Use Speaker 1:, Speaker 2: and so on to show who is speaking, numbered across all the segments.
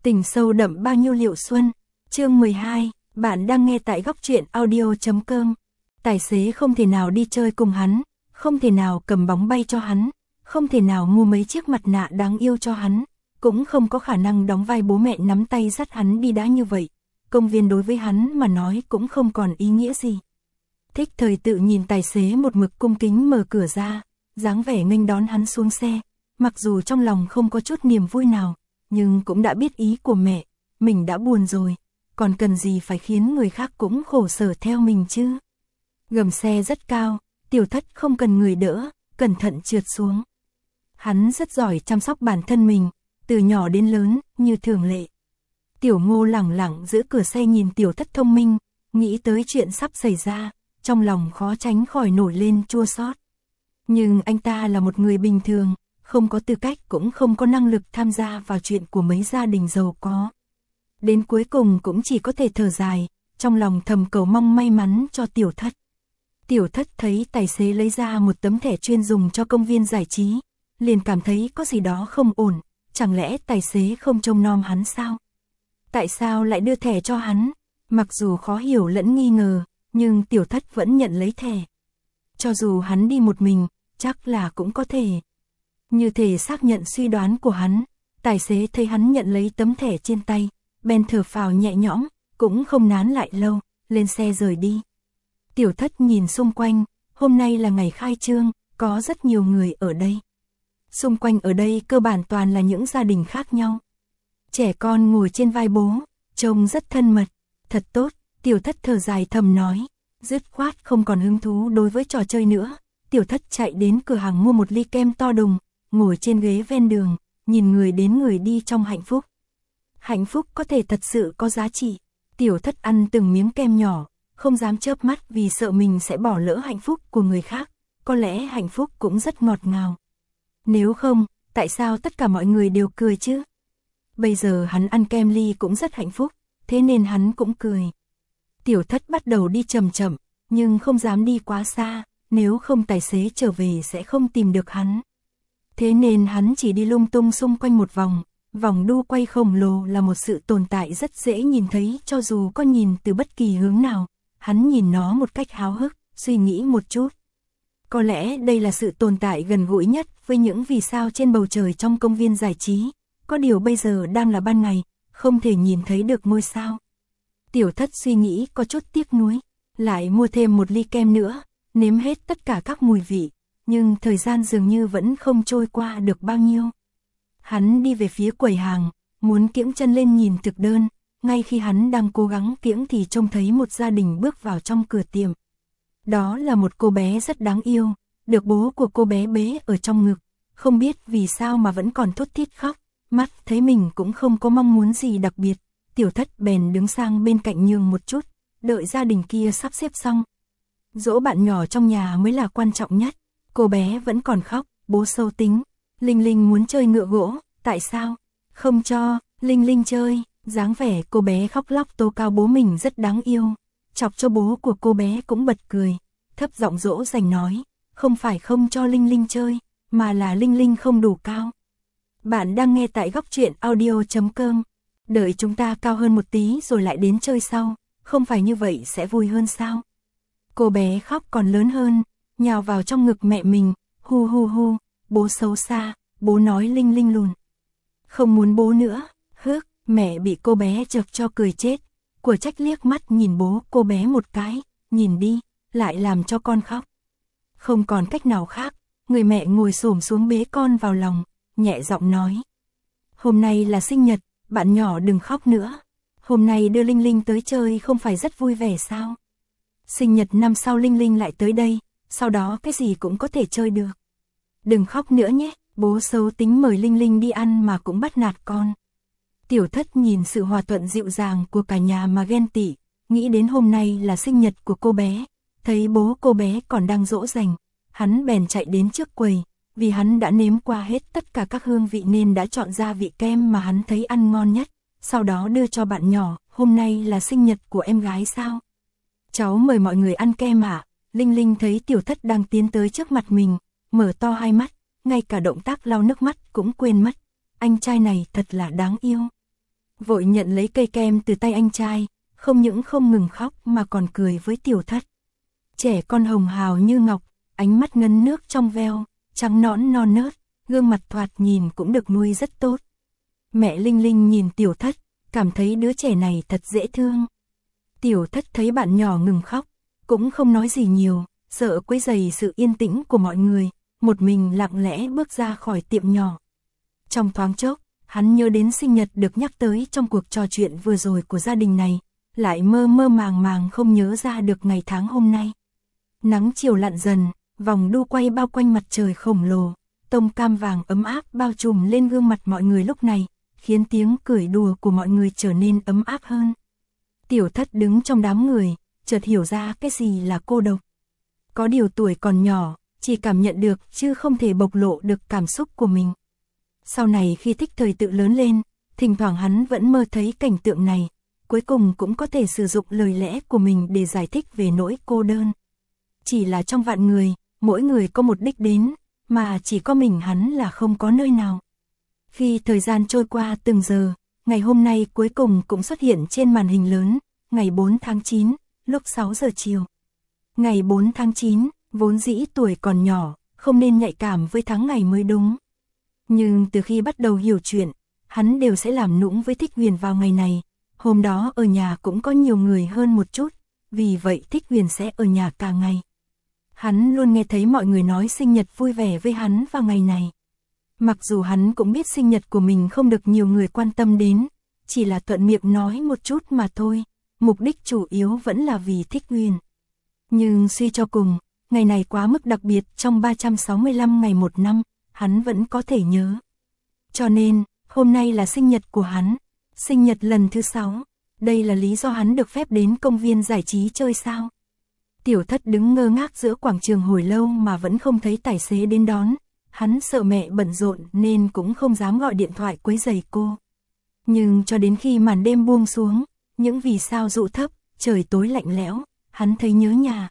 Speaker 1: Tình sâu đậm bao nhiêu Liệu Xuân, chương 12, bạn đang nghe tại góc truyện audio.com. Tài xế không thể nào đi chơi cùng hắn, không thể nào cầm bóng bay cho hắn, không thể nào mua mấy chiếc mặt nạ đáng yêu cho hắn, cũng không có khả năng đóng vai bố mẹ nắm tay dắt hắn đi đã như vậy. Công viên đối với hắn mà nói cũng không còn ý nghĩa gì. Thích Thời tự nhìn tài xế một mực cung kính mở cửa ra, dáng vẻ nghênh đón hắn xuống xe, mặc dù trong lòng không có chút niềm vui nào, nhưng cũng đã biết ý của mẹ, mình đã buồn rồi, còn cần gì phải khiến người khác cũng khổ sở theo mình chứ. Gầm xe rất cao, Tiểu Thất không cần người đỡ, cẩn thận trượt xuống. Hắn rất giỏi chăm sóc bản thân mình, từ nhỏ đến lớn, như thường lệ. Tiểu Ngô lẳng lặng giữ cửa xe nhìn Tiểu Thất thông minh, nghĩ tới chuyện sắp xảy ra, trong lòng khó tránh khỏi nổi lên chua xót. Nhưng anh ta là một người bình thường, không có tư cách cũng không có năng lực tham gia vào chuyện của mấy gia đình giàu có. Đến cuối cùng cũng chỉ có thể thở dài, trong lòng thầm cầu mong may mắn cho Tiểu Thất. Tiểu Thất thấy tài xế lấy ra một tấm thẻ chuyên dùng cho công viên giải trí, liền cảm thấy có gì đó không ổn, chẳng lẽ tài xế không trông nom hắn sao? Tại sao lại đưa thẻ cho hắn? Mặc dù khó hiểu lẫn nghi ngờ, nhưng Tiểu Thất vẫn nhận lấy thẻ. Cho dù hắn đi một mình, chắc là cũng có thể. Như thể xác nhận suy đoán của hắn, tài xế thấy hắn nhận lấy tấm thẻ trên tay, bèn thở phào nhẹ nhõm, cũng không nán lại lâu, lên xe rời đi. Tiểu Thất nhìn xung quanh, hôm nay là ngày khai trương, có rất nhiều người ở đây. Xung quanh ở đây cơ bản toàn là những gia đình khác nhau. Trẻ con ngồi trên vai bố, trông rất thân mật, thật tốt, Tiểu Thất thở dài thầm nói, dứt khoát không còn hứng thú đối với trò chơi nữa. Tiểu Thất chạy đến cửa hàng mua một ly kem to đùng, ngồi trên ghế ven đường, nhìn người đến người đi trong hạnh phúc. Hạnh phúc có thể thật sự có giá trị. Tiểu Thất ăn từng miếng kem nhỏ, không dám chớp mắt vì sợ mình sẽ bỏ lỡ hạnh phúc của người khác. Có lẽ hạnh phúc cũng rất ngọt ngào. Nếu không, tại sao tất cả mọi người đều cười chứ? Bây giờ hắn ăn kem ly cũng rất hạnh phúc, thế nên hắn cũng cười. Tiểu Thất bắt đầu đi chậm chậm, nhưng không dám đi quá xa, nếu không tài xế trở về sẽ không tìm được hắn. Thế nên hắn chỉ đi lung tung xung quanh một vòng. Vòng đu quay khổng lồ là một sự tồn tại rất dễ nhìn thấy cho dù có nhìn từ bất kỳ hướng nào. Hắn nhìn nó một cách háo hức, suy nghĩ một chút. Có lẽ đây là sự tồn tại gần gũi nhất với những vì sao trên bầu trời trong công viên giải trí. Có điều bây giờ đang là ban ngày, không thể nhìn thấy được ngôi sao. Tiểu Thất suy nghĩ có chút tiếc nuối, lại mua thêm một ly kem nữa, nếm hết tất cả các mùi vị, nhưng thời gian dường như vẫn không trôi qua được bao nhiêu. Hắn đi về phía quầy hàng, muốn kiễng chân lên nhìn thực đơn, ngay khi hắn đang cố gắng kiễng thì trông thấy một gia đình bước vào trong cửa tiệm. Đó là một cô bé rất đáng yêu, được bố của cô bé bế ở trong ngực, không biết vì sao mà vẫn còn thút thít khóc, mắt thấy mình cũng không có mong muốn gì đặc biệt. Tiểu Thất bèn đứng sang bên cạnh nhường một chút, đợi gia đình kia sắp xếp xong. Dỗ bạn nhỏ trong nhà mới là quan trọng nhất. Cô bé vẫn còn khóc, bố sâu tính. Linh Linh muốn chơi ngựa gỗ, tại sao? Không cho, Linh Linh chơi. Dáng vẻ cô bé khóc lóc tố cao bố mình rất đáng yêu. Chọc cho bố của cô bé cũng bật cười, thấp giọng dỗ dành nói, không phải không cho Linh Linh chơi, mà là Linh Linh không đủ cao. Bạn đang nghe tại góc truyện audio.com. Đợi chúng ta cao hơn một tí rồi lại đến chơi sau, không phải như vậy sẽ vui hơn sao? Cô bé khóc còn lớn hơn, nhào vào trong ngực mẹ mình, hu hu hu, bố xấu xa, bố nói Linh Linh lùn. Không muốn bố nữa, hước, mẹ bị cô bé chọc cho cười chết, của trách liếc mắt nhìn bố cô bé một cái, nhìn đi, lại làm cho con khóc. Không còn cách nào khác, người mẹ ngồi xổm xuống bế con vào lòng, nhẹ giọng nói. Hôm nay là sinh nhật, bạn nhỏ đừng khóc nữa. Hôm nay đưa Linh Linh tới chơi không phải rất vui vẻ sao? Sinh nhật năm sau Linh Linh lại tới đây, sau đó cái gì cũng có thể chơi được. Đừng khóc nữa nhé, bố xấu tính mời Linh Linh đi ăn mà cũng bắt nạt con. Tiểu Thất nhìn sự hòa thuận dịu dàng của cả nhà mà ghen tị, nghĩ đến hôm nay là sinh nhật của cô bé, thấy bố cô bé còn đang dỗ dành, hắn bèn chạy đến trước quầy, vì hắn đã nếm qua hết tất cả các hương vị nên đã chọn ra vị kem mà hắn thấy ăn ngon nhất, sau đó đưa cho bạn nhỏ, hôm nay là sinh nhật của em gái sao? Cháu mời mọi người ăn kem ạ. Linh Linh thấy Tiểu Thất đang tiến tới trước mặt mình, mở to hai mắt, ngay cả động tác lau nước mắt cũng quên mất. Anh trai này thật là đáng yêu. vội nhận lấy cây kem từ tay anh trai, không những không ngừng khóc mà còn cười với Tiểu Thất. Trẻ con hồng hào như ngọc, ánh mắt ngấn nước trong veo, trắng nõn non nớt, gương mặt thoạt nhìn cũng được nuôi rất tốt. Mẹ Linh Linh nhìn Tiểu Thất, cảm thấy đứa trẻ này thật dễ thương. Tiểu Thất thấy bạn nhỏ ngừng khóc, cũng không nói gì nhiều, sợ quấy rầy sự yên tĩnh của mọi người, một mình lặng lẽ bước ra khỏi tiệm nhỏ. Trong thoáng chốc, hắn nhớ đến sinh nhật được nhắc tới trong cuộc trò chuyện vừa rồi của gia đình này, lại mơ mơ màng màng không nhớ ra được ngày tháng hôm nay. Nắng chiều lặn dần, vòng đu quay bao quanh mặt trời khổng lồ, tông cam vàng ấm áp bao trùm lên gương mặt mọi người lúc này, khiến tiếng cười đùa của mọi người trở nên ấm áp hơn. Tiểu Thất đứng trong đám người, chợt hiểu ra cái gì là cô độc. Có điều tuổi còn nhỏ, chỉ cảm nhận được chứ không thể bộc lộ được cảm xúc của mình. Sau này khi Thích Thời Tự lớn lên, thỉnh thoảng hắn vẫn mơ thấy cảnh tượng này, cuối cùng cũng có thể sử dụng lời lẽ của mình để giải thích về nỗi cô đơn. Chỉ là trong vạn người, mỗi người có một đích đến, mà chỉ có mình hắn là không có nơi nào. Khi thời gian trôi qua từng giờ, ngày hôm nay cuối cùng cũng xuất hiện trên màn hình lớn, ngày 4 tháng 9, lúc 6 giờ chiều. Ngày 4 tháng 9, vốn dĩ tuổi còn nhỏ, không nên nhạy cảm với tháng ngày mới đúng. Nhưng từ khi bắt đầu hiểu chuyện, hắn đều sẽ làm nũng với Thích Huyền vào ngày này. Hôm đó ở nhà cũng có nhiều người hơn một chút, vì vậy Thích Huyền sẽ ở nhà cả ngày. Hắn luôn nghe thấy mọi người nói sinh nhật vui vẻ với hắn vào ngày này. Mặc dù hắn cũng biết sinh nhật của mình không được nhiều người quan tâm đến, chỉ là thuận miệng nói một chút mà thôi, mục đích chủ yếu vẫn là vì Thích Huyền. Nhưng suy cho cùng, ngày này quá mức đặc biệt trong 365 ngày một năm, hắn vẫn có thể nhớ. Cho nên, hôm nay là sinh nhật của hắn, sinh nhật lần thứ 6, đây là lý do hắn được phép đến công viên giải trí chơi sao. Tiểu Thất đứng ngơ ngác giữa quảng trường hồi lâu mà vẫn không thấy tài xế đến đón, hắn sợ mẹ bận rộn nên cũng không dám gọi điện thoại quấy rầy cô. Nhưng cho đến khi màn đêm buông xuống, những vì sao dụ thấp, trời tối lạnh lẽo, hắn thấy nhớ nhà.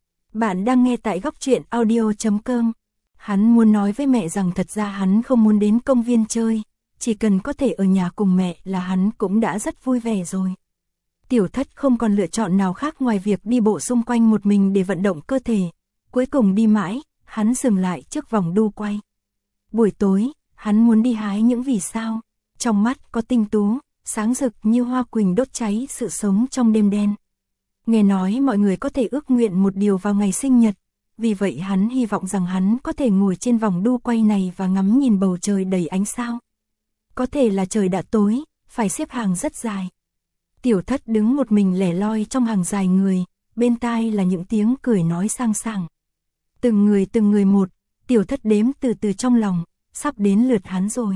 Speaker 1: Bạn đang nghe tại góc truyện audio.com. Hắn muốn nói với mẹ rằng thật ra hắn không muốn đến công viên chơi, chỉ cần có thể ở nhà cùng mẹ là hắn cũng đã rất vui vẻ rồi. Tiểu Thất không còn lựa chọn nào khác ngoài việc đi bộ xung quanh một mình để vận động cơ thể. Cuối cùng đi mãi, hắn dừng lại trước vòng đu quay. Buổi tối, hắn muốn đi hái những vì sao. Trong mắt có tinh tú, sáng rực như hoa quỳnh đốt cháy sự sống trong đêm đen. Nghe nói mọi người có thể ước nguyện một điều vào ngày sinh nhật. Vì vậy hắn hy vọng rằng hắn có thể ngồi trên vòng đu quay này và ngắm nhìn bầu trời đầy ánh sao. Có thể là trời đã tối, phải xếp hàng rất dài. Tiểu Thất đứng một mình lẻ loi trong hàng dài người, bên tai là những tiếng cười nói sang sảng. Từng người một, Tiểu Thất đếm từ từ trong lòng, sắp đến lượt hắn rồi.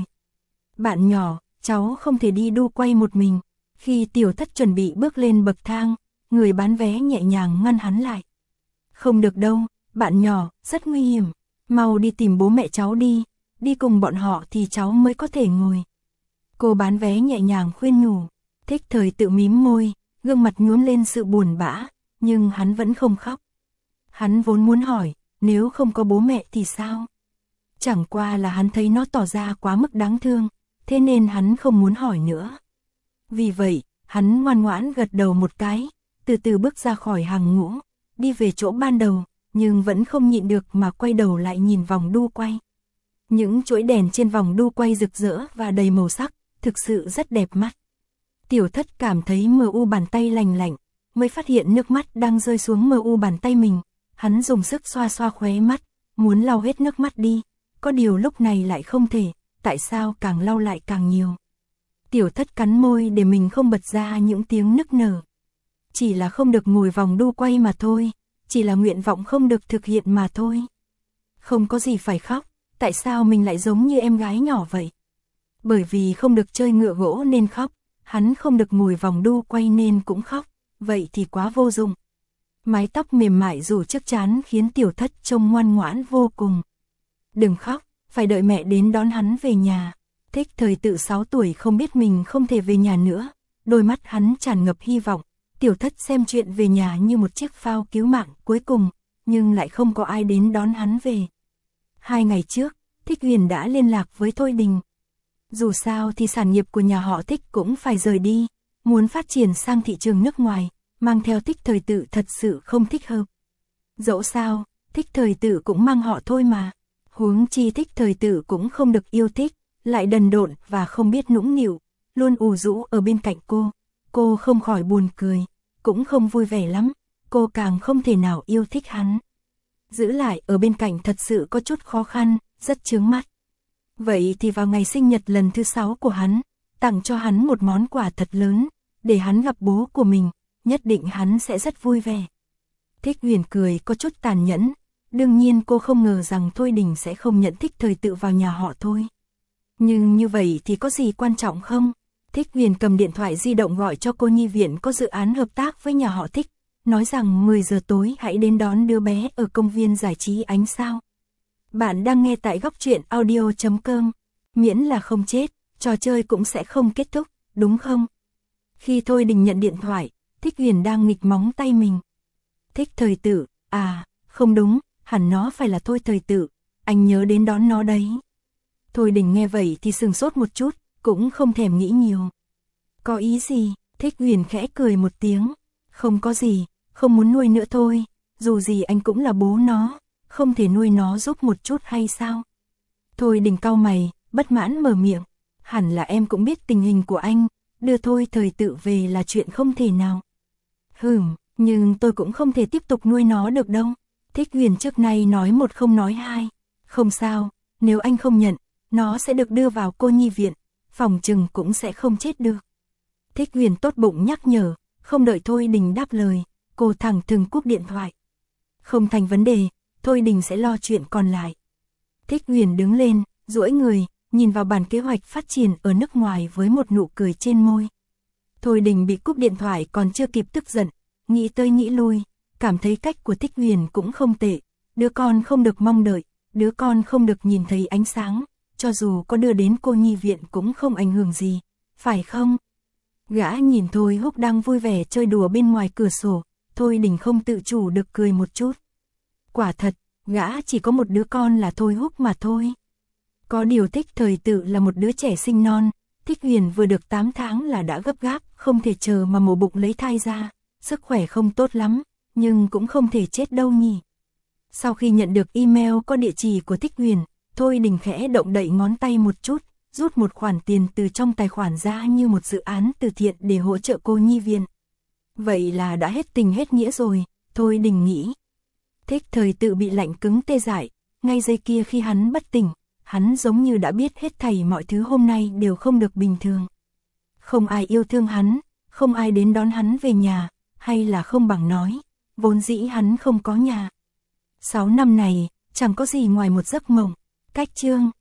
Speaker 1: Bạn nhỏ, cháu không thể đi đu quay một mình. Khi Tiểu Thất chuẩn bị bước lên bậc thang, người bán vé nhẹ nhàng ngăn hắn lại. Không được đâu, bạn nhỏ, rất nguy hiểm. Mau đi tìm bố mẹ cháu đi cùng bọn họ thì cháu mới có thể ngồi. Cô bán vé nhẹ nhàng khuyên nhủ. Thích Thời Tự mím môi, gương mặt nhuốm lên sự buồn bã, nhưng hắn vẫn không khóc. Hắn vốn muốn hỏi, nếu không có bố mẹ thì sao? Chẳng qua là hắn thấy nó tỏ ra quá mức đáng thương, thế nên hắn không muốn hỏi nữa. Vì vậy, hắn ngoan ngoãn gật đầu một cái, từ từ bước ra khỏi hàng ngũ, đi về chỗ ban đầu, nhưng vẫn không nhịn được mà quay đầu lại nhìn vòng đu quay. Những chuỗi đèn trên vòng đu quay rực rỡ và đầy màu sắc, thực sự rất đẹp mắt. Tiểu Thất cảm thấy mờ u bàn tay lành lạnh, mới phát hiện nước mắt đang rơi xuống mờ u bàn tay mình. Hắn dùng sức xoa xoa khóe mắt, muốn lau hết nước mắt đi. Có điều lúc này lại không thể, tại sao càng lau lại càng nhiều. Tiểu Thất cắn môi để mình không bật ra những tiếng nức nở. Chỉ là không được ngồi vòng đu quay mà thôi, chỉ là nguyện vọng không được thực hiện mà thôi. Không có gì phải khóc, tại sao mình lại giống như em gái nhỏ vậy? Bởi vì không được chơi ngựa gỗ nên khóc, hắn không được ngồi vòng đu quay nên cũng khóc, vậy thì quá vô dụng. Mái tóc mềm mại rủ trước trán khiến Tiểu Thất trông ngoan ngoãn vô cùng. Đừng khóc, phải đợi mẹ đến đón hắn về nhà. Thích Thời Tự 6 tuổi không biết mình không thể về nhà nữa, đôi mắt hắn tràn ngập hy vọng. Tiểu Thất xem chuyện về nhà như một chiếc phao cứu mạng cuối cùng, nhưng lại không có ai đến đón hắn về. 2 ngày trước, Thích Huyền đã liên lạc với Thôi Đình. Dù sao thì sản nghiệp của nhà họ Thích cũng phải rời đi, muốn phát triển sang thị trường nước ngoài, mang theo Thích Thời Tự thật sự không thích hợp. Dẫu sao, Thích Thời Tự cũng mang họ thôi mà. Huống chi Thích Thời Tự cũng không được yêu thích, lại đần độn và không biết nũng nịu, luôn ù rũ ở bên cạnh cô không khỏi buồn cười, cũng không vui vẻ lắm, cô càng không thể nào yêu thích hắn. Giữ lại ở bên cạnh thật sự có chút khó khăn, rất chướng mắt. Vậy thì vào ngày sinh nhật lần thứ 6 của hắn, tặng cho hắn một món quà thật lớn, để hắn gặp bố của mình, nhất định hắn sẽ rất vui vẻ. Thích Huyền cười có chút tàn nhẫn, đương nhiên cô không ngờ rằng Thôi Đình sẽ không nhận Thích Thời Tự vào nhà họ Thôi. Nhưng như vậy thì có gì quan trọng không? Thích Huyền cầm điện thoại di động gọi cho cô nhi viện có dự án hợp tác với nhà họ Thích, nói rằng 10 giờ tối hãy đến đón đứa bé ở công viên giải trí ánh sao. Bạn đang nghe tại góc truyện audio.com, miễn là không chết, trò chơi cũng sẽ không kết thúc, đúng không? Khi Thôi Đình nhận điện thoại, Thích Huyền đang nghịch móng tay mình. Thích Thời Tự, à, không đúng, hẳn nó phải là Thôi Thời Tự, anh nhớ đến đón nó đấy. Thôi Đình nghe vậy thì sừng sốt một chút, cũng không thèm nghĩ nhiều. Có ý gì? Thích Huyền khẽ cười một tiếng. Không có gì, không muốn nuôi nữa thôi, dù gì anh cũng là bố nó, không thể nuôi nó giúp một chút hay sao? Thôi Đình cau mày, bất mãn mở miệng. Hẳn là em cũng biết tình hình của anh, đưa Thôi Thời Tự về là chuyện không thể nào. Nhưng tôi cũng không thể tiếp tục nuôi nó được đâu. Thích Huyền trước nay nói một không nói hai. Không sao, nếu anh không nhận, nó sẽ được đưa vào cô nhi viện, phòng chừng cũng sẽ không chết được. Thích Huyền tốt bụng nhắc nhở, không đợi Thôi Đình đáp lời, cô thẳng thừng cúp điện thoại. Không thành vấn đề, Thôi Đình sẽ lo chuyện còn lại. Thích Huyền đứng lên, duỗi người, nhìn vào bản kế hoạch phát triển ở nước ngoài với một nụ cười trên môi. Thôi Đình bị cúp điện thoại còn chưa kịp tức giận, nghĩ tới nghĩ lui, cảm thấy cách của Thích Huyền cũng không tệ, đứa con không được mong đợi, đứa con không được nhìn thấy ánh sáng, cho dù có đưa đến cô nhi viện cũng không ảnh hưởng gì, phải không? Gã nhìn Thôi Húc đang vui vẻ chơi đùa bên ngoài cửa sổ, Thôi Đình không tự chủ được cười một chút. Quả thật, gã chỉ có một đứa con là Thôi Húc mà thôi. Có điều Thích Thời Tự là một đứa trẻ sinh non, Thích Huyền vừa được 8 tháng là đã gấp gáp, không thể chờ mà mổ bụng lấy thai ra, sức khỏe không tốt lắm, nhưng cũng không thể chết đâu nhỉ. Sau khi nhận được email có địa chỉ của Thích Huyền, Thôi Đình khẽ động đậy ngón tay một chút, rút một khoản tiền từ trong tài khoản ra như một dự án từ thiện để hỗ trợ cô nhi viện. Vậy là đã hết tình hết nghĩa rồi, Thôi Đình nghĩ. Thích Thời Tự bị lạnh cứng tê dại, ngay giây kia khi hắn bất tỉnh, hắn giống như đã biết hết thảy mọi thứ hôm nay đều không được bình thường. Không ai yêu thương hắn, không ai đến đón hắn về nhà, hay là không bằng nói, vốn dĩ hắn không có nhà. 6 năm này, chẳng có gì ngoài một giấc mộng. Cách chương